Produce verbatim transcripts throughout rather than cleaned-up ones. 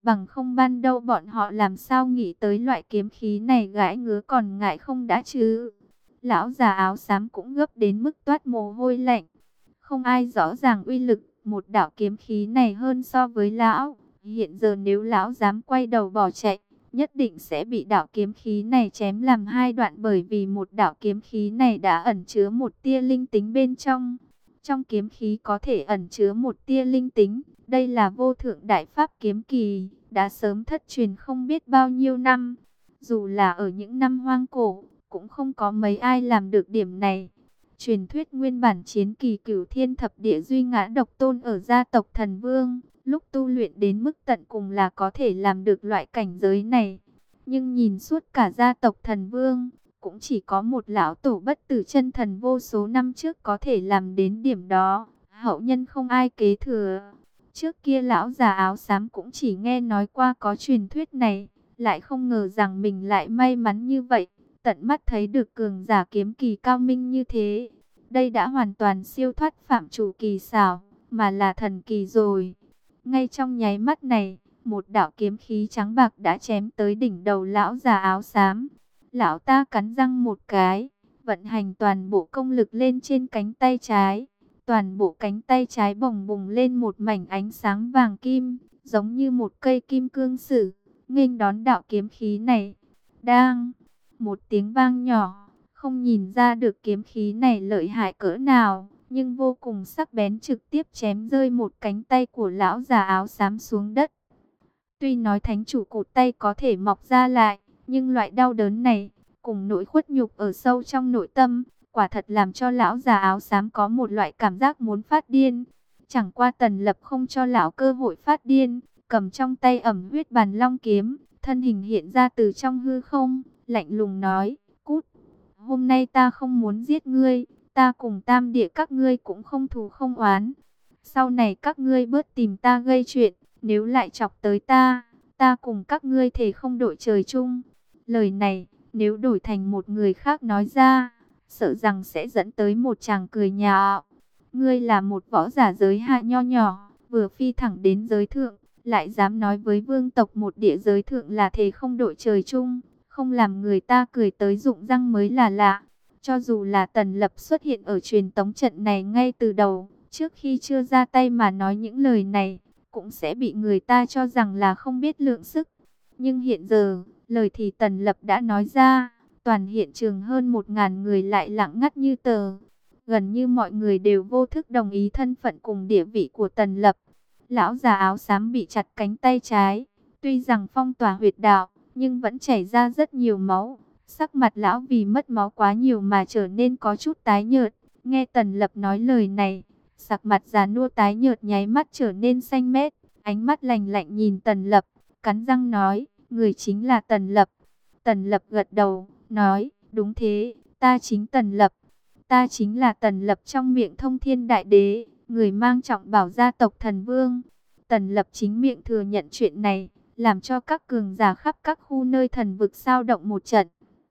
Bằng không ban đầu bọn họ làm sao nghĩ tới loại kiếm khí này, gãi ngứa còn ngại không đã chứ. Lão già áo xám cũng gấp đến mức toát mồ hôi lạnh. Không ai rõ ràng uy lực một đạo kiếm khí này hơn so với lão. Hiện giờ nếu lão dám quay đầu bỏ chạy, nhất định sẽ bị đạo kiếm khí này chém làm hai đoạn, bởi vì một đạo kiếm khí này đã ẩn chứa một tia linh tính bên trong. Trong kiếm khí có thể ẩn chứa một tia linh tính, đây là vô thượng đại pháp kiếm kỳ, đã sớm thất truyền không biết bao nhiêu năm. Dù là ở những năm hoang cổ, cũng không có mấy ai làm được điểm này. Truyền thuyết nguyên bản chiến kỳ cửu thiên thập địa duy ngã độc tôn ở gia tộc thần vương, lúc tu luyện đến mức tận cùng là có thể làm được loại cảnh giới này. Nhưng nhìn suốt cả gia tộc thần vương, cũng chỉ có một lão tổ bất tử chân thần vô số năm trước có thể làm đến điểm đó, hậu nhân không ai kế thừa. Trước kia lão già áo xám cũng chỉ nghe nói qua có truyền thuyết này, lại không ngờ rằng mình lại may mắn như vậy, tận mắt thấy được cường giả kiếm kỳ cao minh như thế. Đây đã hoàn toàn siêu thoát phạm chủ kỳ xảo, mà là thần kỳ rồi. Ngay trong nháy mắt này, một đạo kiếm khí trắng bạc đã chém tới đỉnh đầu lão già áo xám. Lão ta cắn răng một cái, vận hành toàn bộ công lực lên trên cánh tay trái. Toàn bộ cánh tay trái bồng bùng lên một mảnh ánh sáng vàng kim, giống như một cây kim cương sử, nghênh đón đạo kiếm khí này. Đang, một tiếng vang nhỏ, không nhìn ra được kiếm khí này lợi hại cỡ nào, nhưng vô cùng sắc bén, trực tiếp chém rơi một cánh tay của lão già áo xám xuống đất. Tuy nói thánh chủ cụt tay có thể mọc ra lại, nhưng loại đau đớn này, cùng nỗi khuất nhục ở sâu trong nội tâm, quả thật làm cho lão già áo xám có một loại cảm giác muốn phát điên. Chẳng qua Tần Lập không cho lão cơ hội phát điên, cầm trong tay ẩm huyết bàn long kiếm, thân hình hiện ra từ trong hư không, lạnh lùng nói, cút. Hôm nay ta không muốn giết ngươi, ta cùng tam địa các ngươi cũng không thù không oán. Sau này các ngươi bớt tìm ta gây chuyện, nếu lại chọc tới ta, ta cùng các ngươi thề không đội trời chung. Lời này, nếu đổi thành một người khác nói ra, sợ rằng sẽ dẫn tới một tràng cười nhạo. Ngươi là một võ giả giới hạ nho nhỏ, vừa phi thẳng đến giới thượng, lại dám nói với vương tộc một địa giới thượng là thề không đội trời chung, không làm người ta cười tới rụng răng mới là lạ. Cho dù là Tần Lập xuất hiện ở truyền tống trận này ngay từ đầu, trước khi chưa ra tay mà nói những lời này, cũng sẽ bị người ta cho rằng là không biết lượng sức. Nhưng hiện giờ, lời thì Tần Lập đã nói ra, toàn hiện trường hơn một ngàn người lại lặng ngắt như tờ. Gần như mọi người đều vô thức đồng ý thân phận cùng địa vị của Tần Lập. Lão già áo xám bị chặt cánh tay trái, tuy rằng phong tỏa huyệt đạo, nhưng vẫn chảy ra rất nhiều máu. Sắc mặt lão vì mất máu quá nhiều mà trở nên có chút tái nhợt. Nghe Tần Lập nói lời này, sắc mặt già nua tái nhợt nháy mắt trở nên xanh mét, ánh mắt lạnh lạnh nhìn Tần Lập, cắn răng nói, người chính là Tần Lập. Tần Lập gật đầu, nói, đúng thế, ta chính Tần Lập. Ta chính là Tần Lập trong miệng Thông Thiên Đại Đế, người mang trọng bảo gia tộc thần vương. Tần Lập chính miệng thừa nhận chuyện này, làm cho các cường giả khắp các khu nơi thần vực sao động một trận.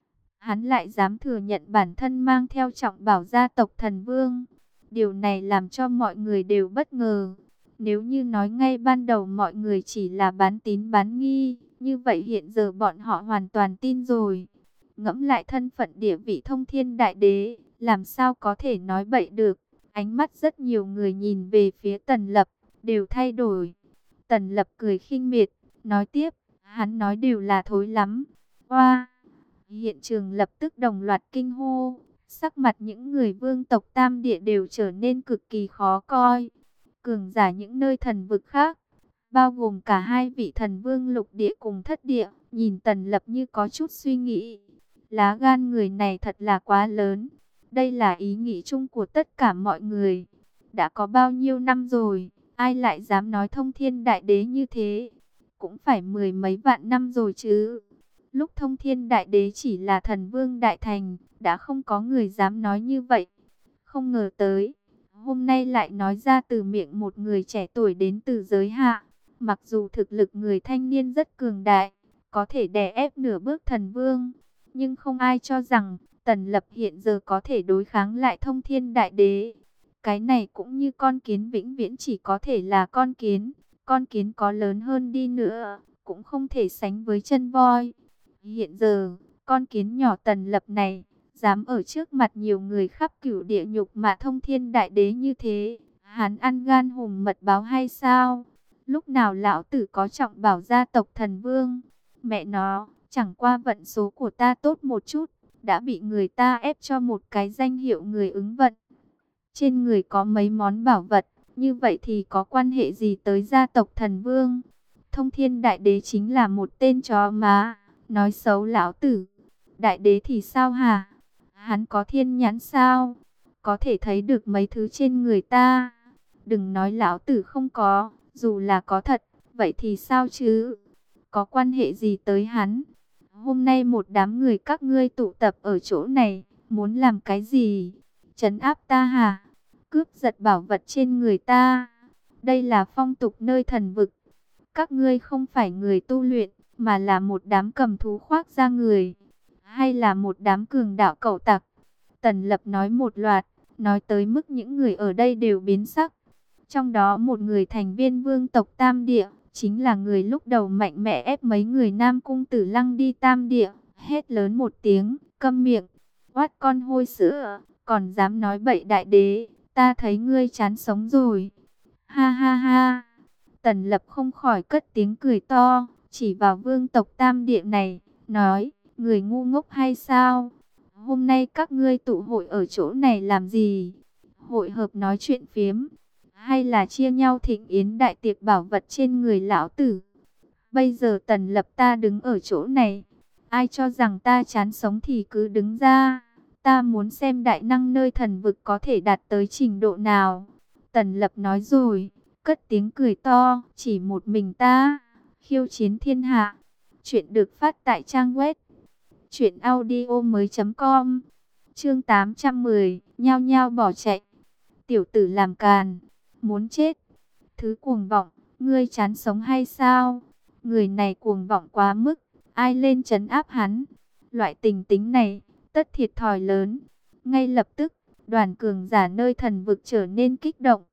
Hắn lại dám thừa nhận bản thân mang theo trọng bảo gia tộc thần vương. Điều này làm cho mọi người đều bất ngờ. Nếu như nói ngay ban đầu mọi người chỉ là bán tín bán nghi, như vậy hiện giờ bọn họ hoàn toàn tin rồi. Ngẫm lại thân phận địa vị Thông Thiên Đại Đế, làm sao có thể nói bậy được. Ánh mắt rất nhiều người nhìn về phía Tần Lập, đều thay đổi. Tần Lập cười khinh miệt, nói tiếp, hắn nói đều là thối lắm. Oa! Hiện trường lập tức đồng loạt kinh hô, sắc mặt những người vương tộc tam địa đều trở nên cực kỳ khó coi. Cường giả những nơi thần vực khác, bao gồm cả hai vị thần vương lục địa cùng thất địa, nhìn Tần Lập như có chút suy nghĩ. Lá gan người này thật là quá lớn. Đây là ý nghĩ chung của tất cả mọi người. Đã có bao nhiêu năm rồi, ai lại dám nói Thông Thiên Đại Đế như thế? Cũng phải mười mấy vạn năm rồi chứ. Lúc Thông Thiên Đại Đế chỉ là thần vương đại thành, đã không có người dám nói như vậy. Không ngờ tới, hôm nay lại nói ra từ miệng một người trẻ tuổi đến từ giới hạ. Mặc dù thực lực người thanh niên rất cường đại, có thể đè ép nửa bước thần vương, nhưng không ai cho rằng Tần Lập hiện giờ có thể đối kháng lại Thông Thiên Đại Đế. Cái này cũng như con kiến vĩnh viễn chỉ có thể là con kiến, Con kiến có lớn hơn đi nữa, cũng không thể sánh với chân voi. Hiện giờ, con kiến nhỏ Tần Lập này, dám ở trước mặt nhiều người khắp cửu địa nhục mà Thông Thiên Đại Đế như thế, hắn ăn gan hùm mật báo hay sao? Lúc nào lão tử có trọng bảo gia tộc thần vương? Mẹ nó, chẳng qua vận số của ta tốt một chút, đã bị người ta ép cho một cái danh hiệu người ứng vận. Trên người có mấy món bảo vật, như vậy thì có quan hệ gì tới gia tộc thần vương? Thông Thiên Đại Đế chính là một tên chó má, nói xấu lão tử. Đại đế thì sao hả? Hắn có thiên nhãn sao? Có thể thấy được mấy thứ trên người ta. Đừng nói lão tử không có, dù là có thật, vậy thì sao chứ? Có quan hệ gì tới hắn? Hôm nay một đám người các ngươi tụ tập ở chỗ này, muốn làm cái gì? Trấn áp ta hả? Cướp giật bảo vật trên người ta? Đây là phong tục nơi thần vực. Các ngươi không phải người tu luyện, mà là một đám cầm thú khoác da người, hay là một đám cường đạo cẩu tặc? Tần Lập nói một loạt, nói tới mức những người ở đây đều biến sắc. Trong đó một người thành viên vương tộc Tam Địa, chính là người lúc đầu mạnh mẽ ép mấy người Nam Cung Tử Lăng đi Tam Địa, hét lớn một tiếng, câm miệng, oát con hôi sữa, còn dám nói bậy đại đế, ta thấy ngươi chán sống rồi. Ha ha ha, Tần Lập không khỏi cất tiếng cười to, chỉ vào vương tộc Tam Địa này, nói, người ngu ngốc hay sao? Hôm nay các ngươi tụ hội ở chỗ này làm gì? Hội hợp nói chuyện phiếm, hay là chia nhau thịnh yến đại tiệc bảo vật trên người lão tử? Bây giờ Tần Lập ta đứng ở chỗ này, ai cho rằng ta chán sống thì cứ đứng ra. Ta muốn xem đại năng nơi thần vực có thể đạt tới trình độ nào. Tần Lập nói rồi, cất tiếng cười to, chỉ một mình ta, khiêu chiến thiên hạ. Chuyện được phát tại trang web truyện audio mới chấm com. Chương tám trăm mười, nhao nhao bỏ chạy. Tiểu tử làm càn, muốn chết. Thứ cuồng vọng, ngươi chán sống hay sao? Người này cuồng vọng quá mức, ai lên trấn áp hắn? Loại tình tính này, tất thiệt thòi lớn. Ngay lập tức, đoàn cường giả nơi thần vực trở nên kích động.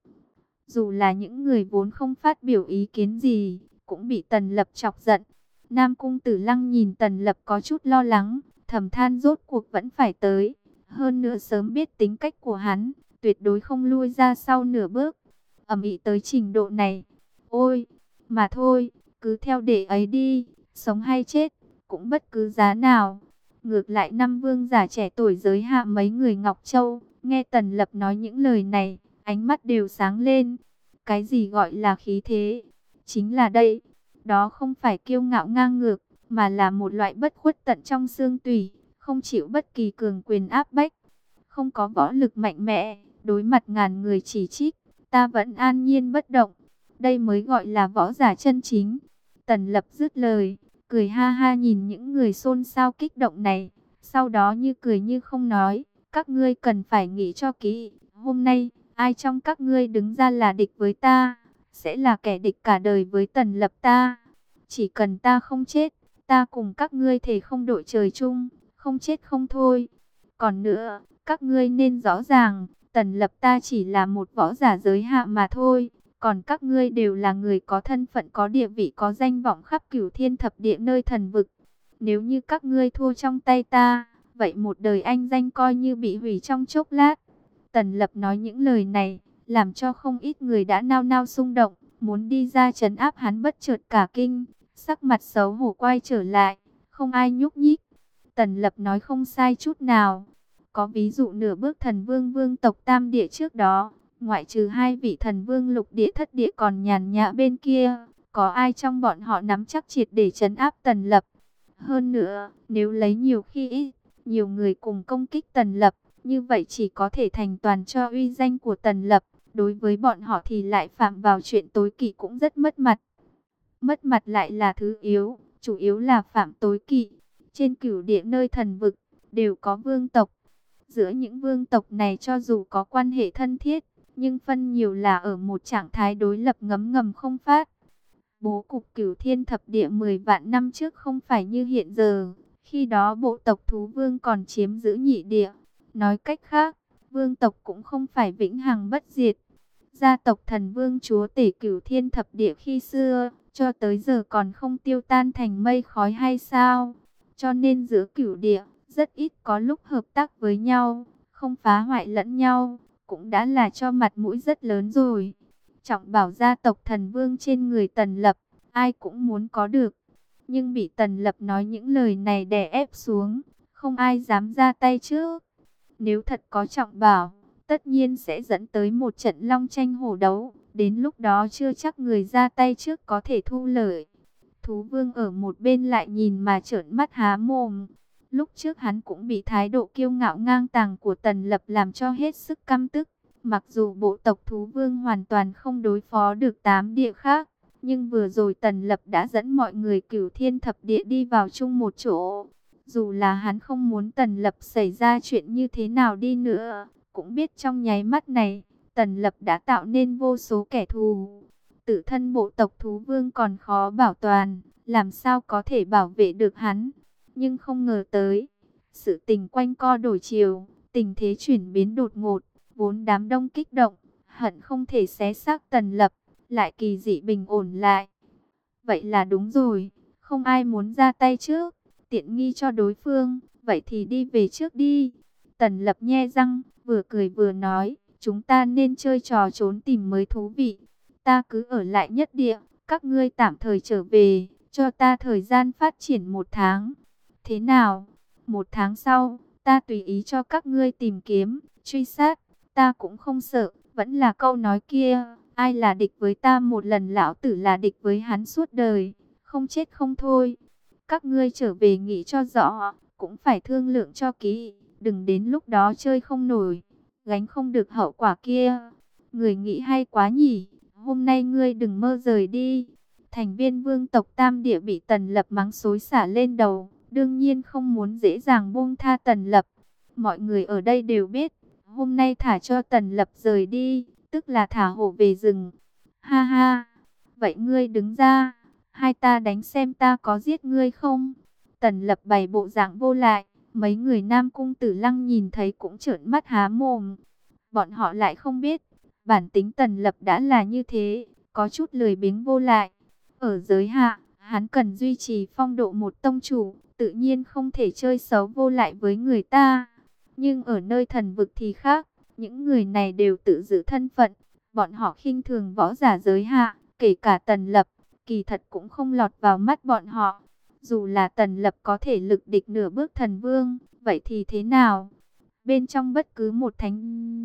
Dù là những người vốn không phát biểu ý kiến gì, cũng bị Tần Lập chọc giận. Nam Cung Tử Lăng nhìn Tần Lập có chút lo lắng, thầm than rốt cuộc vẫn phải tới. Hơn nữa sớm biết tính cách của hắn, tuyệt đối không lui ra sau nửa bước. Ầm ĩ tới trình độ này, ôi, mà thôi, cứ theo để ấy đi, sống hay chết, cũng bất cứ giá nào. Ngược lại năm vương giả trẻ tuổi giới hạ mấy người Ngọc Châu, nghe Tần Lập nói những lời này, ánh mắt đều sáng lên. Cái gì gọi là khí thế? Chính là đây, đó không phải kiêu ngạo ngang ngược, mà là một loại bất khuất tận trong xương tủy, không chịu bất kỳ cường quyền áp bách, không có võ lực mạnh mẽ, đối mặt ngàn người chỉ trích, ta vẫn an nhiên bất động. Đây mới gọi là võ giả chân chính. Tần Lập dứt lời, cười ha ha nhìn những người xôn xao kích động này, sau đó như cười như không nói, các ngươi cần phải nghĩ cho kỹ, hôm nay, ai trong các ngươi đứng ra là địch với ta, sẽ là kẻ địch cả đời với Tần Lập ta. Chỉ cần ta không chết, ta cùng các ngươi thề không đội trời chung, không chết không thôi. Còn nữa, các ngươi nên rõ ràng, Tần Lập ta chỉ là một võ giả giới hạ mà thôi. Còn các ngươi đều là người có thân phận, có địa vị, có danh vọng khắp cửu thiên thập địa nơi thần vực. Nếu như các ngươi thua trong tay ta, vậy một đời anh danh coi như bị hủy trong chốc lát. Tần Lập nói những lời này, làm cho không ít người đã nao nao xung động, muốn đi ra trấn áp hắn bất chợt cả kinh, sắc mặt xấu hổ quay trở lại, không ai nhúc nhích. Tần Lập nói không sai chút nào. Có ví dụ nửa bước thần vương vương tộc Tam Địa trước đó, ngoại trừ hai vị thần vương lục địa thất địa còn nhàn nhã bên kia, có ai trong bọn họ nắm chắc triệt để trấn áp Tần Lập? Hơn nữa, nếu lấy nhiều khi ít, nhiều người cùng công kích Tần Lập, như vậy chỉ có thể thành toàn cho uy danh của Tần Lập. Đối với bọn họ thì lại phạm vào chuyện tối kỵ cũng rất mất mặt. Mất mặt lại là thứ yếu, chủ yếu là phạm tối kỵ. Trên cửu địa nơi thần vực, đều có vương tộc. Giữa những vương tộc này cho dù có quan hệ thân thiết, nhưng phân nhiều là ở một trạng thái đối lập ngấm ngầm không phát. Bố cục cửu thiên thập địa mười vạn năm trước không phải như hiện giờ. Khi đó bộ tộc thú vương còn chiếm giữ nhị địa. Nói cách khác, vương tộc cũng không phải vĩnh hằng bất diệt. Gia tộc thần vương chúa tể cửu thiên thập địa khi xưa, cho tới giờ còn không tiêu tan thành mây khói hay sao? Cho nên giữa cửu địa, rất ít có lúc hợp tác với nhau, không phá hoại lẫn nhau, cũng đã là cho mặt mũi rất lớn rồi. Trọng bảo gia tộc thần vương trên người Tần Lập, ai cũng muốn có được. Nhưng bị Tần Lập nói những lời này đè ép xuống, không ai dám ra tay trước. Nếu thật có trọng bảo, tất nhiên sẽ dẫn tới một trận long tranh hổ đấu. Đến lúc đó chưa chắc người ra tay trước có thể thu lợi. Thú vương ở một bên lại nhìn mà trợn mắt há mồm. Lúc trước hắn cũng bị thái độ kiêu ngạo ngang tàng của Tần Lập làm cho hết sức căm tức. Mặc dù bộ tộc thú vương hoàn toàn không đối phó được tám địa khác, nhưng vừa rồi Tần Lập đã dẫn mọi người cửu thiên thập địa đi vào chung một chỗ. Dù là hắn không muốn Tần Lập xảy ra chuyện như thế nào đi nữa, cũng biết trong nháy mắt này, Tần Lập đã tạo nên vô số kẻ thù. Tự thân bộ tộc thú vương còn khó bảo toàn, làm sao có thể bảo vệ được hắn. Nhưng không ngờ tới, sự tình quanh co đổi chiều, tình thế chuyển biến đột ngột, vốn đám đông kích động, hận không thể xé xác Tần Lập, lại kỳ dị bình ổn lại. Vậy là đúng rồi, không ai muốn ra tay trước, tiện nghi cho đối phương, vậy thì đi về trước đi. Tần Lập nhe răng, vừa cười vừa nói, chúng ta nên chơi trò trốn tìm mới thú vị. Ta cứ ở lại nhất địa, các ngươi tạm thời trở về, cho ta thời gian phát triển một tháng. Thế nào? Một tháng sau, ta tùy ý cho các ngươi tìm kiếm, truy sát, ta cũng không sợ, vẫn là câu nói kia, ai là địch với ta một lần lão tử là địch với hắn suốt đời, không chết không thôi. Các ngươi trở về nghĩ cho rõ, cũng phải thương lượng cho kỹ, đừng đến lúc đó chơi không nổi, gánh không được hậu quả kia. Người nghĩ hay quá nhỉ, hôm nay ngươi đừng mơ rời đi. Thành viên vương tộc Tam Địa bị Tần Lập mắng xối xả lên đầu, đương nhiên không muốn dễ dàng buông tha Tần Lập. Mọi người ở đây đều biết, hôm nay thả cho Tần Lập rời đi, tức là thả hổ về rừng. Ha ha, vậy ngươi đứng ra, hai ta đánh xem ta có giết ngươi không? Tần Lập bày bộ dạng vô lại, mấy người Nam Cung Tử Lăng nhìn thấy cũng trợn mắt há mồm. Bọn họ lại không biết, bản tính Tần Lập đã là như thế, có chút lười biếng vô lại. Ở giới hạ, hắn cần duy trì phong độ một tông chủ, tự nhiên không thể chơi xấu vô lại với người ta. Nhưng ở nơi thần vực thì khác, những người này đều tự giữ thân phận, bọn họ khinh thường võ giả giới hạ, kể cả Tần Lập, kỳ thật cũng không lọt vào mắt bọn họ. Dù là Tần Lập có thể lực địch nửa bước thần vương, vậy thì thế nào? Bên trong bất cứ một thánh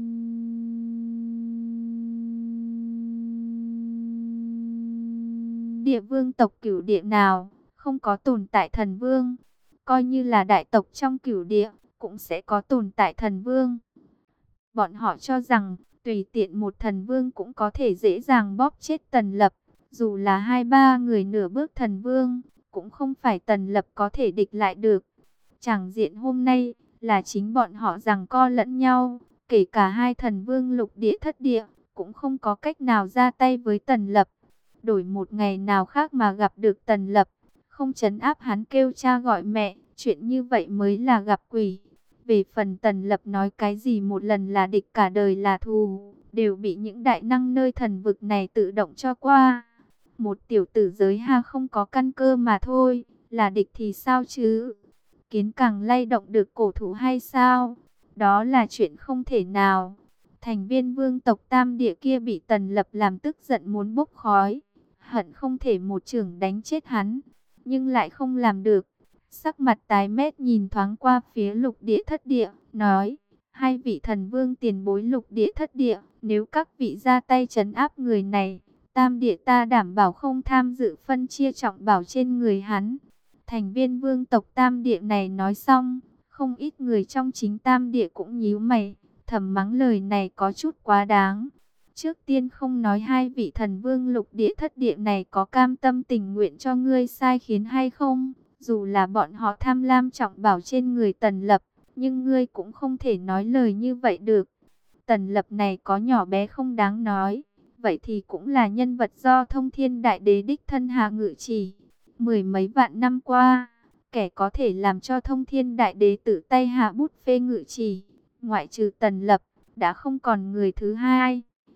địa vương tộc cửu địa nào, không có tồn tại thần vương. Coi như là đại tộc trong cửu địa, cũng sẽ có tồn tại thần vương. Bọn họ cho rằng, tùy tiện một thần vương cũng có thể dễ dàng bóp chết Tần Lập. Dù là hai ba người nửa bước thần vương, cũng không phải Tần Lập có thể địch lại được. Chẳng diện hôm nay, là chính bọn họ giằng co lẫn nhau. Kể cả hai thần vương lục địa thất địa, cũng không có cách nào ra tay với Tần Lập. Đổi một ngày nào khác mà gặp được Tần Lập, không trấn áp hắn kêu cha gọi mẹ, chuyện như vậy mới là gặp quỷ. Về phần Tần Lập nói cái gì một lần là địch cả đời là thù, đều bị những đại năng nơi thần vực này tự động cho qua. Một tiểu tử giới ha không có căn cơ mà thôi, là địch thì sao chứ? Kiến càng lay động được cổ thú hay sao? Đó là chuyện không thể nào. Thành viên vương tộc Tam Địa kia bị Tần Lập làm tức giận muốn bốc khói, hận không thể một chưởng đánh chết hắn, nhưng lại không làm được. Sắc mặt tái mét nhìn thoáng qua phía lục địa thất địa, nói, hai vị thần vương tiền bối lục địa thất địa, nếu các vị ra tay trấn áp người này, Tam Địa ta đảm bảo không tham dự phân chia trọng bảo trên người hắn. Thành viên vương tộc Tam Địa này nói xong, không ít người trong chính Tam Địa cũng nhíu mày, thầm mắng lời này có chút quá đáng. Trước tiên không nói hai vị thần vương lục địa thất địa này có cam tâm tình nguyện cho ngươi sai khiến hay không, dù là bọn họ tham lam trọng bảo trên người Tần Lập, nhưng ngươi cũng không thể nói lời như vậy được. Tần Lập này có nhỏ bé không đáng nói, vậy thì cũng là nhân vật do Thông Thiên Đại Đế đích thân hạ ngự chỉ. Mười mấy vạn năm qua, kẻ có thể làm cho Thông Thiên Đại Đế tự tay hạ bút phê ngự chỉ, ngoại trừ Tần Lập, đã không còn người thứ hai.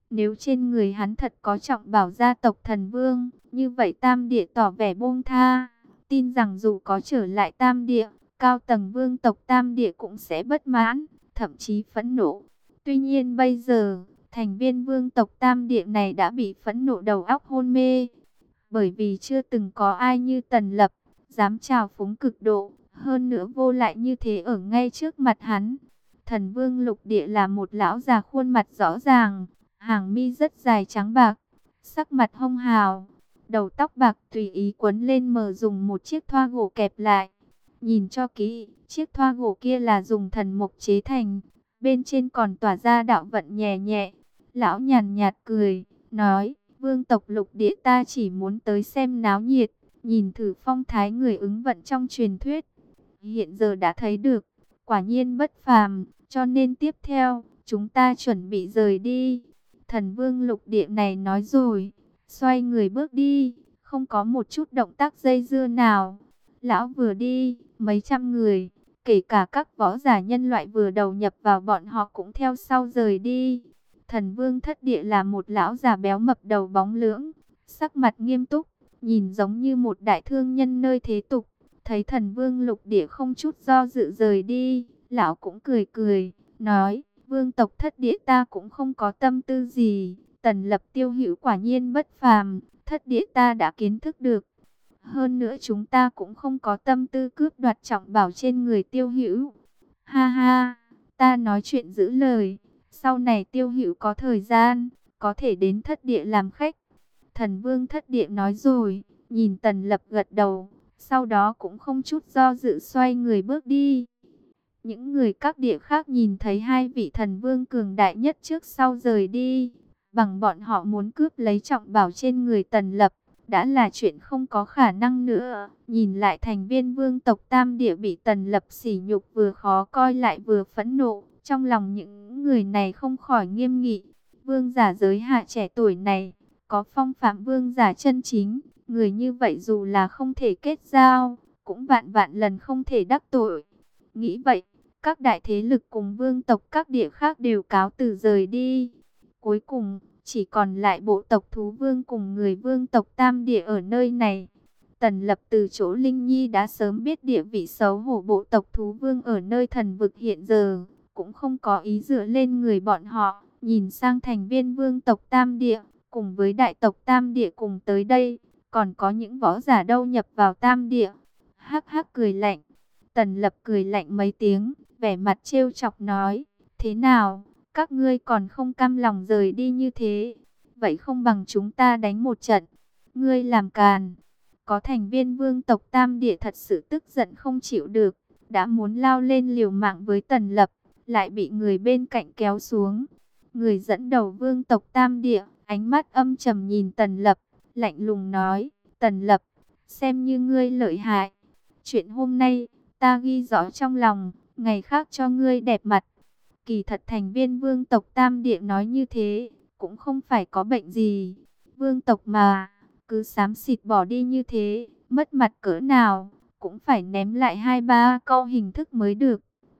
Nếu trên người hắn thật có trọng bảo gia tộc thần vương, như vậy Tam Địa tỏ vẻ buông tha. Tin rằng dù có trở lại Tam Địa, cao tầng vương tộc Tam Địa cũng sẽ bất mãn, thậm chí phẫn nộ. Tuy nhiên bây giờ, thành viên vương tộc Tam Địa này đã bị phẫn nộ đầu óc hôn mê. Bởi vì chưa từng có ai như Tần Lập, dám trào phúng cực độ, hơn nữa vô lại như thế ở ngay trước mặt hắn. Thần vương lục địa là một lão già khuôn mặt rõ ràng, hàng mi rất dài trắng bạc, sắc mặt hông hào, đầu tóc bạc tùy ý quấn lên mờ dùng một chiếc thoa gỗ kẹp lại. Nhìn cho kỹ, chiếc thoa gỗ kia là dùng thần mộc chế thành, bên trên còn tỏa ra đạo vận nhẹ nhẹ. Lão nhàn nhạt cười, nói, vương tộc lục địa ta chỉ muốn tới xem náo nhiệt, nhìn thử phong thái người ứng vận trong truyền thuyết. Hiện giờ đã thấy được, quả nhiên bất phàm, cho nên tiếp theo, chúng ta chuẩn bị rời đi. Thần vương lục địa này nói rồi, xoay người bước đi, không có một chút động tác dây dưa nào. Lão vừa đi, mấy trăm người, kể cả các võ giả nhân loại vừa đầu nhập vào bọn họ cũng theo sau rời đi. Thần vương thất địa là một lão già béo mập đầu bóng lưỡng, sắc mặt nghiêm túc, nhìn giống như một đại thương nhân nơi thế tục. Thấy thần vương lục địa không chút do dự rời đi, lão cũng cười cười, nói, vương tộc thất địa ta cũng không có tâm tư gì, Tần Lập tiêu hữu quả nhiên bất phàm, thất địa ta đã kiến thức được. Hơn nữa chúng ta cũng không có tâm tư cướp đoạt trọng bảo trên người tiêu hữu. Ha ha, ta nói chuyện giữ lời, sau này tiêu hữu có thời gian, có thể đến thất địa làm khách. Thần vương thất địa nói rồi, nhìn Tần Lập gật đầu, sau đó cũng không chút do dự xoay người bước đi. Những người các địa khác nhìn thấy hai vị thần vương cường đại nhất trước sau rời đi, bằng bọn họ muốn cướp lấy trọng bảo trên người Tần Lập, đã là chuyện không có khả năng nữa. Nhìn lại thành viên vương tộc Tam Địa bị Tần Lập sỉ nhục, vừa khó coi lại vừa phẫn nộ, trong lòng những người này không khỏi nghiêm nghị. Vương giả giới hạ trẻ tuổi này, có phong phạm vương giả chân chính, người như vậy dù là không thể kết giao, cũng vạn vạn lần không thể đắc tội. Nghĩ vậy, các đại thế lực cùng vương tộc các địa khác đều cáo từ rời đi. Cuối cùng, chỉ còn lại bộ tộc thú vương cùng người vương tộc Tam Địa ở nơi này. Tần Lập từ chỗ Linh Nhi đã sớm biết địa vị xấu hổ bộ tộc thú vương ở nơi thần vực hiện giờ, cũng không có ý dựa lên người bọn họ, nhìn sang thành viên vương tộc Tam Địa, cùng với đại tộc Tam Địa cùng tới đây, còn có những võ giả đâu nhập vào Tam Địa. Hắc hắc cười lạnh, Tần Lập cười lạnh mấy tiếng, vẻ mặt trêu chọc nói, thế nào, các ngươi còn không cam lòng rời đi như thế, vậy không bằng chúng ta đánh một trận. Ngươi làm càn. Có thành viên vương tộc Tam Địa thật sự tức giận không chịu được, đã muốn lao lên liều mạng với Tần Lập, lại bị người bên cạnh kéo xuống. Người dẫn đầu vương tộc Tam Địa, ánh mắt âm trầm nhìn Tần Lập, lạnh lùng nói, Tần Lập, xem như ngươi lợi hại. Chuyện hôm nay, ta ghi rõ trong lòng, ngày khác cho ngươi đẹp mặt. Kỳ thật thành viên vương tộc Tam Địa nói như thế, cũng không phải có bệnh gì. Vương tộc mà, cứ xám xịt bỏ đi như thế, mất mặt cỡ nào, cũng phải ném lại hai ba câu hình thức mới được.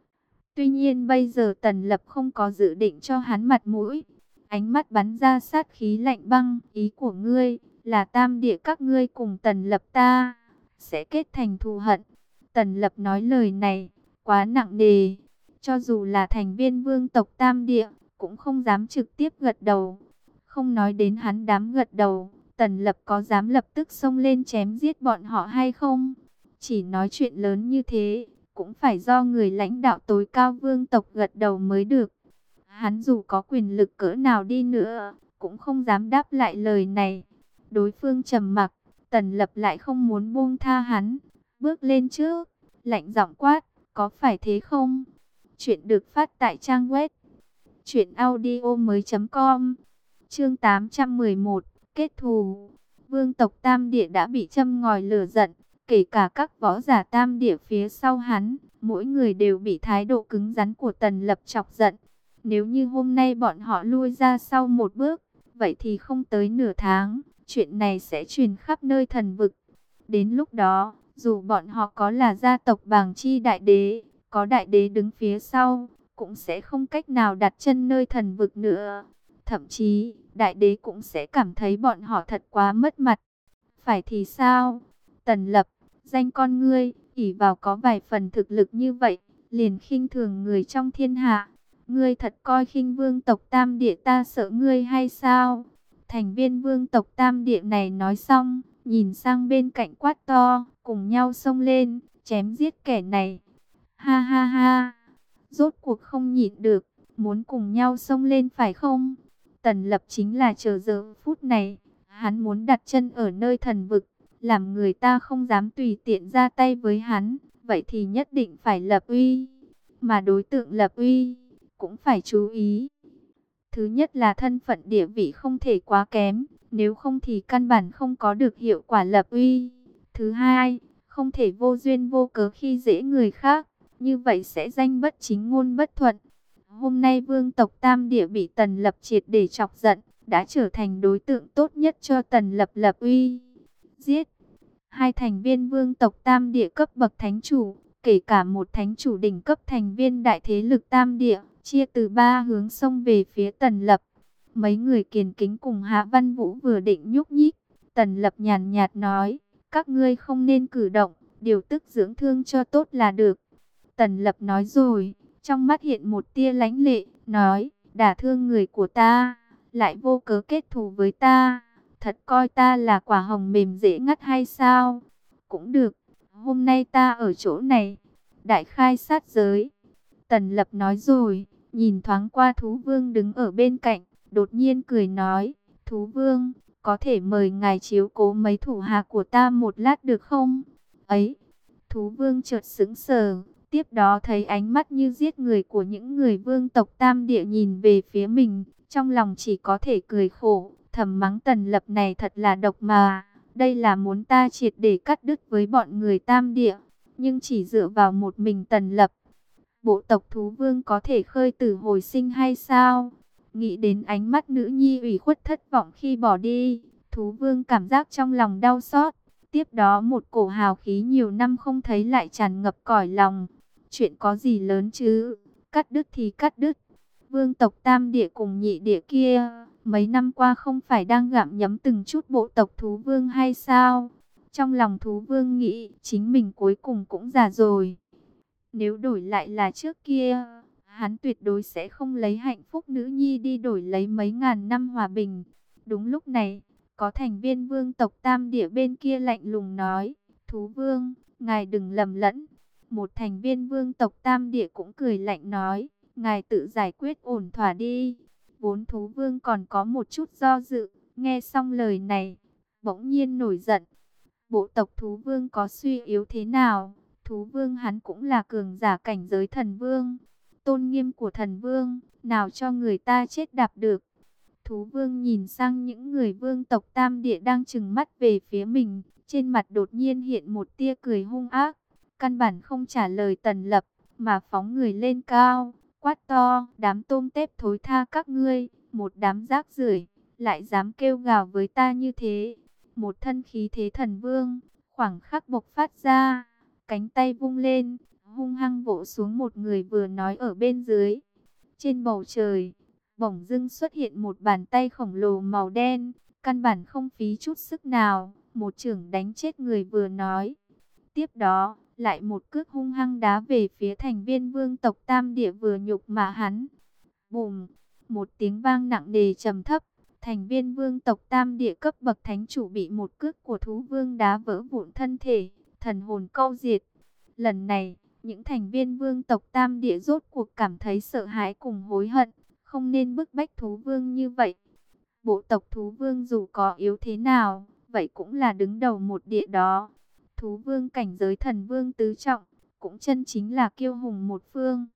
Tuy nhiên bây giờ Tần Lập không có dự định cho hắn mặt mũi. Ánh mắt bắn ra sát khí lạnh băng, ý của ngươi là Tam Địa các ngươi cùng Tần Lập ta sẽ kết thành thù hận. Tần Lập nói lời này quá nặng nề, cho dù là thành viên vương tộc Tam Địa cũng không dám trực tiếp gật đầu. Không nói đến hắn đám gật đầu, Tần Lập có dám lập tức xông lên chém giết bọn họ hay không? Chỉ nói chuyện lớn như thế, cũng phải do người lãnh đạo tối cao vương tộc gật đầu mới được. Hắn dù có quyền lực cỡ nào đi nữa, cũng không dám đáp lại lời này. Đối phương trầm mặc, Tần Lập lại không muốn buông tha hắn, bước lên trước, lạnh giọng quát, có phải thế không? Chuyện được phát tại trang web truyện audio mới chấm com. Chương tám trăm mười một, kết thù. Vương tộc Tam Địa đã bị châm ngòi lửa giận, kể cả các võ giả Tam Địa phía sau hắn, mỗi người đều bị thái độ cứng rắn của Tần Lập chọc giận. Nếu như hôm nay bọn họ lui ra sau một bước, vậy thì không tới nửa tháng, chuyện này sẽ truyền khắp nơi thần vực. Đến lúc đó, dù bọn họ có là gia tộc Bàng Chi đại đế, có đại đế đứng phía sau, cũng sẽ không cách nào đặt chân nơi thần vực nữa. Thậm chí, đại đế cũng sẽ cảm thấy bọn họ thật quá mất mặt. Phải thì sao? Tần Lập, danh con ngươi, ỷ vào có vài phần thực lực như vậy, liền khinh thường người trong thiên hạ. Ngươi thật coi khinh vương tộc Tam Địa ta sợ ngươi hay sao? Thành viên vương tộc Tam Địa này nói xong, nhìn sang bên cạnh quát to, cùng nhau xông lên, chém giết kẻ này. Ha ha ha, rốt cuộc không nhịn được, muốn cùng nhau xông lên phải không? Tần Lập chính là chờ giờ phút này, hắn muốn đặt chân ở nơi thần vực, làm người ta không dám tùy tiện ra tay với hắn, vậy thì nhất định phải lập uy, mà đối tượng lập uy cũng phải chú ý. Thứ nhất là thân phận địa vị không thể quá kém, nếu không thì căn bản không có được hiệu quả lập uy. Thứ hai, không thể vô duyên vô cớ khi dễ người khác, như vậy sẽ danh bất chính ngôn bất thuận. Hôm nay vương tộc Tam Địa bị Tần Lập triệt để chọc giận, đã trở thành đối tượng tốt nhất cho Tần Lập lập uy. Giết! Hai thành viên vương tộc Tam Địa cấp bậc thánh chủ, kể cả một thánh chủ đỉnh cấp thành viên đại thế lực Tam Địa, chia từ ba hướng xông về phía Tần Lập. Mấy người kiền kính cùng Hạ Văn Vũ vừa định nhúc nhích, Tần Lập nhàn nhạt nói, các ngươi không nên cử động, điều tức dưỡng thương cho tốt là được. Tần Lập nói rồi, trong mắt hiện một tia lãnh lệ, nói, đả thương người của ta, lại vô cớ kết thù với ta, thật coi ta là quả hồng mềm dễ ngắt hay sao? Cũng được, hôm nay ta ở chỗ này, đại khai sát giới. Tần Lập nói rồi, nhìn thoáng qua Thú Vương đứng ở bên cạnh, đột nhiên cười nói, Thú Vương, có thể mời ngài chiếu cố mấy thủ hạ của ta một lát được không? Ấy, Thú Vương chợt sững sờ, tiếp đó thấy ánh mắt như giết người của những người vương tộc Tam Địa nhìn về phía mình, trong lòng chỉ có thể cười khổ, thầm mắng Tần Lập này thật là độc mà, đây là muốn ta triệt để cắt đứt với bọn người Tam Địa, nhưng chỉ dựa vào một mình Tần Lập. Bộ tộc Thú Vương có thể khơi tử hồi sinh hay sao? Nghĩ đến ánh mắt nữ nhi ủy khuất thất vọng khi bỏ đi, Thú Vương cảm giác trong lòng đau xót. Tiếp đó một cổ hào khí nhiều năm không thấy lại tràn ngập cõi lòng. Chuyện có gì lớn chứ? Cắt đứt thì cắt đứt. Vương tộc Tam Địa cùng Nhị Địa kia, mấy năm qua không phải đang gặm nhấm từng chút bộ tộc Thú Vương hay sao? Trong lòng Thú Vương nghĩ, chính mình cuối cùng cũng già rồi. Nếu đổi lại là trước kia, hắn tuyệt đối sẽ không lấy hạnh phúc nữ nhi đi đổi lấy mấy ngàn năm hòa bình. Đúng lúc này, có thành viên vương tộc Tam Địa bên kia lạnh lùng nói, Thú Vương, ngài đừng lầm lẫn. Một thành viên vương tộc Tam Địa cũng cười lạnh nói, ngài tự giải quyết ổn thỏa đi. Vốn Thú Vương còn có một chút do dự, nghe xong lời này, bỗng nhiên nổi giận. Bộ tộc Thú Vương có suy yếu thế nào? Thú Vương hắn cũng là cường giả cảnh giới thần vương. Tôn nghiêm của thần vương, nào cho người ta chết đạp được. Thú Vương nhìn sang những người vương tộc Tam Địa đang trừng mắt về phía mình. Trên mặt đột nhiên hiện một tia cười hung ác. Căn bản không trả lời Tần Lập, mà phóng người lên cao. Quát to, đám tôm tép thối tha các ngươi, một đám rác rưởi, lại dám kêu gào với ta như thế. Một thân khí thế thần vương, khoảng khắc bộc phát ra. Cánh tay vung lên, hung hăng vỗ xuống một người vừa nói ở bên dưới. Trên bầu trời, bỗng dưng xuất hiện một bàn tay khổng lồ màu đen, căn bản không phí chút sức nào, một chưởng đánh chết người vừa nói. Tiếp đó, lại một cước hung hăng đá về phía thành viên vương tộc Tam Địa vừa nhục mạ hắn. Bùm, một tiếng vang nặng nề trầm thấp, thành viên vương tộc Tam Địa cấp bậc thánh chủ bị một cước của Thú Vương đá vỡ vụn thân thể, thần hồn câu diệt. Lần này, những thành viên vương tộc Tam Địa rốt cuộc cảm thấy sợ hãi cùng hối hận, không nên bức bách Thú Vương như vậy. Bộ tộc Thú Vương dù có yếu thế nào, vậy cũng là đứng đầu một địa đó. Thú Vương cảnh giới thần vương tứ trọng, cũng chân chính là kiêu hùng một phương.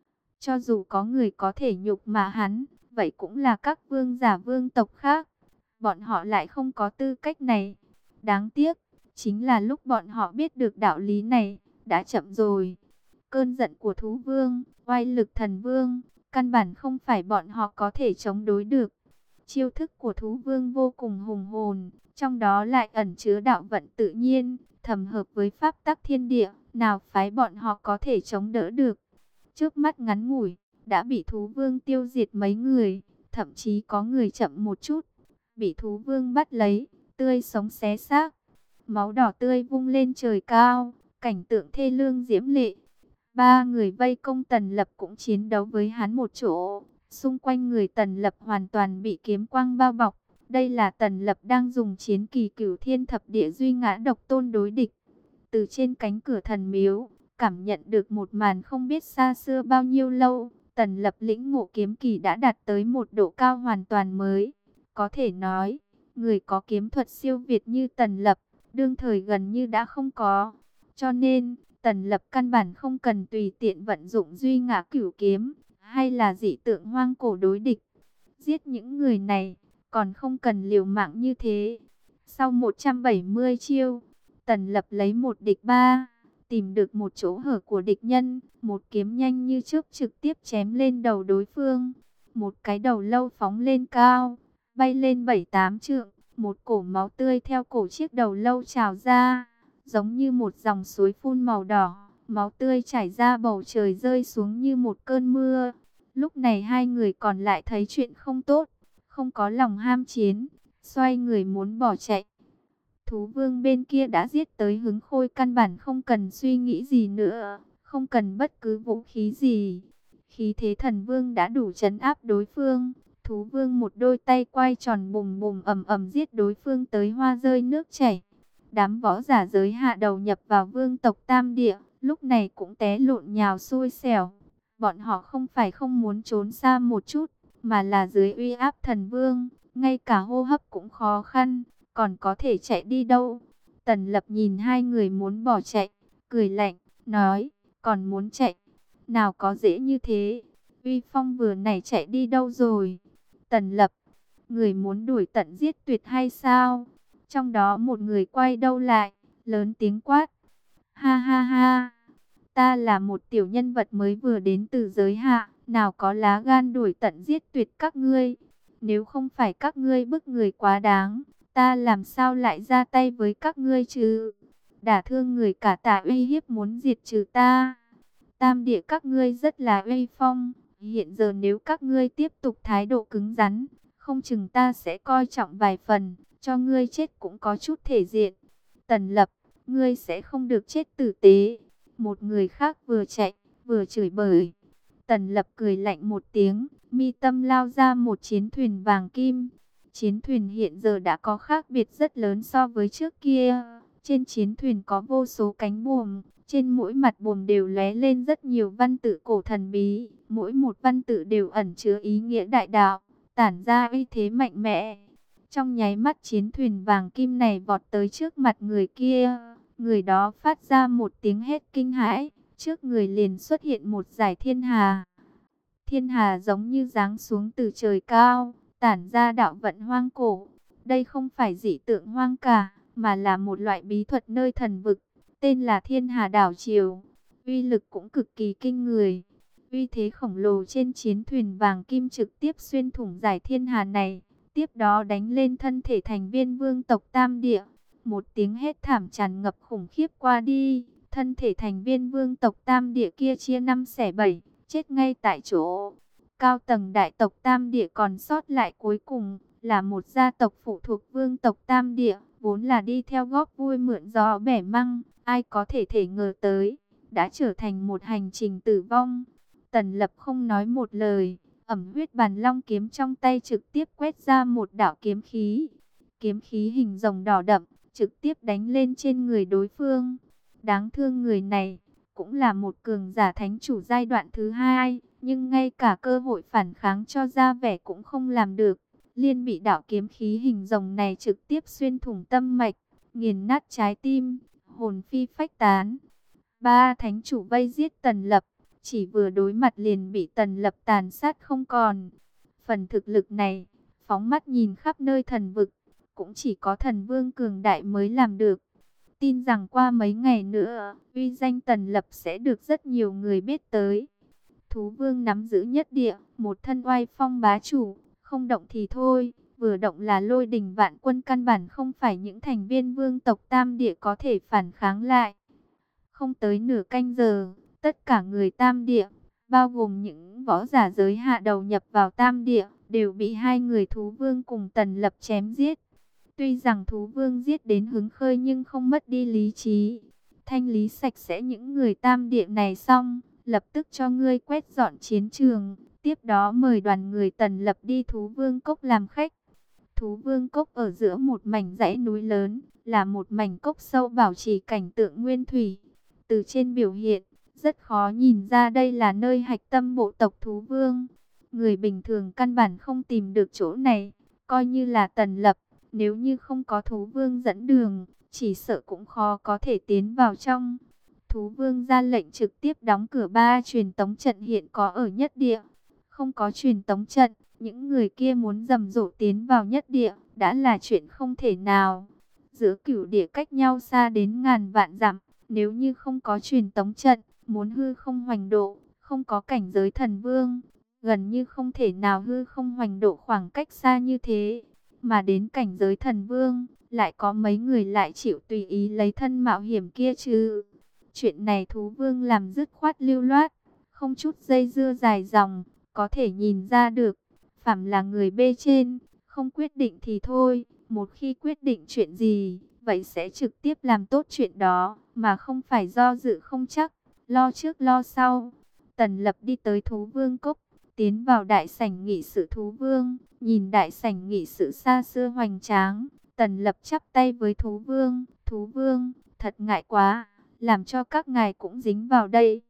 Cho dù có người có thể nhục mạ hắn, vậy cũng là các vương giả vương tộc khác. Bọn họ lại không có tư cách này. Đáng tiếc, chính là lúc bọn họ biết được đạo lý này, đã chậm rồi. Cơn giận của Thú Vương, oai lực thần vương, căn bản không phải bọn họ có thể chống đối được. Chiêu thức của Thú Vương vô cùng hùng hồn, trong đó lại ẩn chứa đạo vận tự nhiên, thầm hợp với pháp tắc thiên địa, nào phái bọn họ có thể chống đỡ được. Trước mắt ngắn ngủi, đã bị Thú Vương tiêu diệt mấy người, thậm chí có người chậm một chút, bị thú vương bắt lấy, tươi sống xé xác, máu đỏ tươi vung lên trời cao, cảnh tượng thê lương diễm lệ. Ba người vây công Tần Lập cũng chiến đấu với hắn một chỗ, xung quanh người Tần Lập hoàn toàn bị kiếm quang bao bọc. Đây là Tần Lập đang dùng chiến kỳ Cửu Thiên Thập Địa Duy Ngã Độc Tôn đối địch. Từ trên cánh cửa thần miếu, cảm nhận được một màn không biết xa xưa bao nhiêu lâu, Tần Lập lĩnh ngộ kiếm kỳ đã đạt tới một độ cao hoàn toàn mới. Có thể nói, người có kiếm thuật siêu việt như Tần Lập, đương thời gần như đã không có. Cho nên, Tần Lập căn bản không cần tùy tiện vận dụng Duy Ngã Cửu Kiếm, hay là dị tượng hoang cổ đối địch. Giết những người này, còn không cần liều mạng như thế. Sau một trăm bảy mươi chiêu, Tần Lập lấy một địch ba, tìm được một chỗ hở của địch nhân, một kiếm nhanh như chớp trực tiếp chém lên đầu đối phương. Một cái đầu lâu phóng lên cao, bay lên bảy tám trượng, một cổ máu tươi theo cổ chiếc đầu lâu trào ra, giống như một dòng suối phun màu đỏ, máu tươi chảy ra bầu trời rơi xuống như một cơn mưa. Lúc này hai người còn lại thấy chuyện không tốt, không có lòng ham chiến, xoay người muốn bỏ chạy. Thú vương bên kia đã giết tới hứng khôi, căn bản không cần suy nghĩ gì nữa, không cần bất cứ vũ khí gì. Khí thế thần vương đã đủ trấn áp đối phương. Thú vương một đôi tay quay tròn bùm bùm ầm ầm giết đối phương tới hoa rơi nước chảy. Đám võ giả giới hạ đầu nhập vào vương tộc Tam Địa, lúc này cũng té lộn nhào xui xẻo. Bọn họ không phải không muốn trốn xa một chút, mà là dưới uy áp thần vương, ngay cả hô hấp cũng khó khăn, còn có thể chạy đi đâu. Tần Lập nhìn hai người muốn bỏ chạy, cười lạnh, nói, còn muốn chạy, nào có dễ như thế. Uy Phong vừa nãy chạy đi đâu rồi? Tần Lập, người muốn đuổi tận giết tuyệt hay sao? Trong đó một người quay đầu lại, lớn tiếng quát, ha ha ha, ta là một tiểu nhân vật mới vừa đến từ giới hạ, nào có lá gan đuổi tận giết tuyệt các ngươi. Nếu không phải các ngươi bức người quá đáng, ta làm sao lại ra tay với các ngươi chứ? Đả thương người cả tả uy hiếp muốn diệt trừ ta. Tam Địa các ngươi rất là uy phong, hiện giờ nếu các ngươi tiếp tục thái độ cứng rắn, không chừng ta sẽ coi trọng vài phần, cho ngươi chết cũng có chút thể diện. Tần Lập, ngươi sẽ không được chết tử tế. Một người khác vừa chạy, vừa chửi bới. Tần Lập cười lạnh một tiếng, mi tâm lao ra một chiến thuyền vàng kim. Chiến thuyền hiện giờ đã có khác biệt rất lớn so với trước kia. Trên chiến thuyền có vô số cánh buồm, trên mỗi mặt buồm đều lóe lên rất nhiều văn tự cổ thần bí. Mỗi một văn tự đều ẩn chứa ý nghĩa đại đạo, tản ra uy thế mạnh mẽ. Trong nháy mắt chiến thuyền vàng kim này vọt tới trước mặt người kia. Người đó phát ra một tiếng hét kinh hãi, trước người liền xuất hiện một dải thiên hà. Thiên hà giống như giáng xuống từ trời cao, tản ra đạo vận hoang cổ. Đây không phải dị tượng hoang cả, mà là một loại bí thuật nơi thần vực, tên là Thiên Hà Đảo Triều. Uy lực cũng cực kỳ kinh người. Uy thế khổng lồ trên chiến thuyền vàng kim trực tiếp xuyên thủng dải thiên hà này, tiếp đó đánh lên thân thể thành viên vương tộc Tam Địa. Một tiếng hét thảm tràn ngập khủng khiếp qua đi, thân thể thành viên vương tộc Tam Địa kia chia năm xẻ bảy, chết ngay tại chỗ. Cao tầng đại tộc Tam Địa còn sót lại cuối cùng là một gia tộc phụ thuộc vương tộc Tam Địa, vốn là đi theo góp vui mượn gió bẻ măng, ai có thể thể ngờ tới, đã trở thành một hành trình tử vong. Tần Lập không nói một lời, ẩm huyết bàn long kiếm trong tay trực tiếp quét ra một đạo kiếm khí. Kiếm khí hình rồng đỏ đậm, trực tiếp đánh lên trên người đối phương. Đáng thương người này, cũng là một cường giả thánh chủ giai đoạn thứ hai, nhưng ngay cả cơ hội phản kháng cho ra vẻ cũng không làm được. Liên bị đạo kiếm khí hình rồng này trực tiếp xuyên thủng tâm mạch, nghiền nát trái tim, hồn phi phách tán. Ba thánh chủ vây giết Tần Lập, chỉ vừa đối mặt liền bị Tần Lập tàn sát không còn. Phần thực lực này, phóng mắt nhìn khắp nơi thần vực, cũng chỉ có thần vương cường đại mới làm được. Tin rằng qua mấy ngày nữa, uy danh Tần Lập sẽ được rất nhiều người biết tới. Thú vương nắm giữ nhất địa, một thân oai phong bá chủ, không động thì thôi, vừa động là lôi đình vạn quân, căn bản không phải những thành viên vương tộc Tam Địa có thể phản kháng lại. Không tới nửa canh giờ, tất cả người Tam Địa, bao gồm những võ giả giới hạ đầu nhập vào tam địa, đều bị hai người thú vương cùng Tần Lập chém giết. Tuy rằng thú vương giết đến hứng khơi nhưng không mất đi lý trí. Thanh lý sạch sẽ những người tam địa này xong, lập tức cho ngươi quét dọn chiến trường. Tiếp đó mời đoàn người Tần Lập đi thú vương cốc làm khách. Thú vương cốc ở giữa một mảnh dãy núi lớn, là một mảnh cốc sâu bảo trì cảnh tượng nguyên thủy. Từ trên biểu hiện, rất khó nhìn ra đây là nơi hạch tâm bộ tộc thú vương. Người bình thường căn bản không tìm được chỗ này, coi như là Tần Lập. Nếu như không có thú vương dẫn đường, chỉ sợ cũng khó có thể tiến vào trong. Thú vương ra lệnh trực tiếp đóng cửa ba truyền tống trận hiện có ở nhất địa. Không có truyền tống trận, những người kia muốn rầm rộ tiến vào nhất địa, đã là chuyện không thể nào. Giữa cửu địa cách nhau xa đến ngàn vạn dặm, nếu như không có truyền tống trận, muốn hư không hoành độ, không có cảnh giới thần vương, gần như không thể nào hư không hoành độ khoảng cách xa như thế. Mà đến cảnh giới thần vương, lại có mấy người lại chịu tùy ý lấy thân mạo hiểm kia chứ. Chuyện này thú vương làm dứt khoát lưu loát, không chút dây dưa dài dòng, có thể nhìn ra được. Phàm là người bê trên, không quyết định thì thôi, một khi quyết định chuyện gì, vậy sẽ trực tiếp làm tốt chuyện đó, mà không phải do dự không chắc, lo trước lo sau. Tần Lập đi tới thú vương cốc, tiến vào đại sảnh nghị sự thú vương, nhìn đại sảnh nghị sự xa xưa hoành tráng. Tần Lập chắp tay với thú vương, thú vương, thật ngại quá, làm cho các ngài cũng dính vào đây.